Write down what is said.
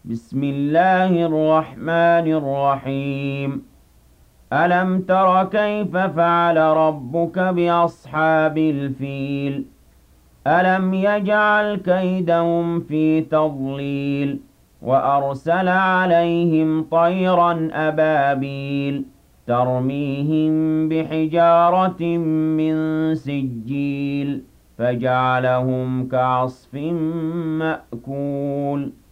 بسم الله الرحمن الرحيم. ألم تر كيف فعل ربك بأصحاب الفيل؟ ألم يجعل كيدهم في تضليل وأرسل عليهم طيرا أبابيل ترميهم بحجارة من سجيل فجعلهم كعصف مأكول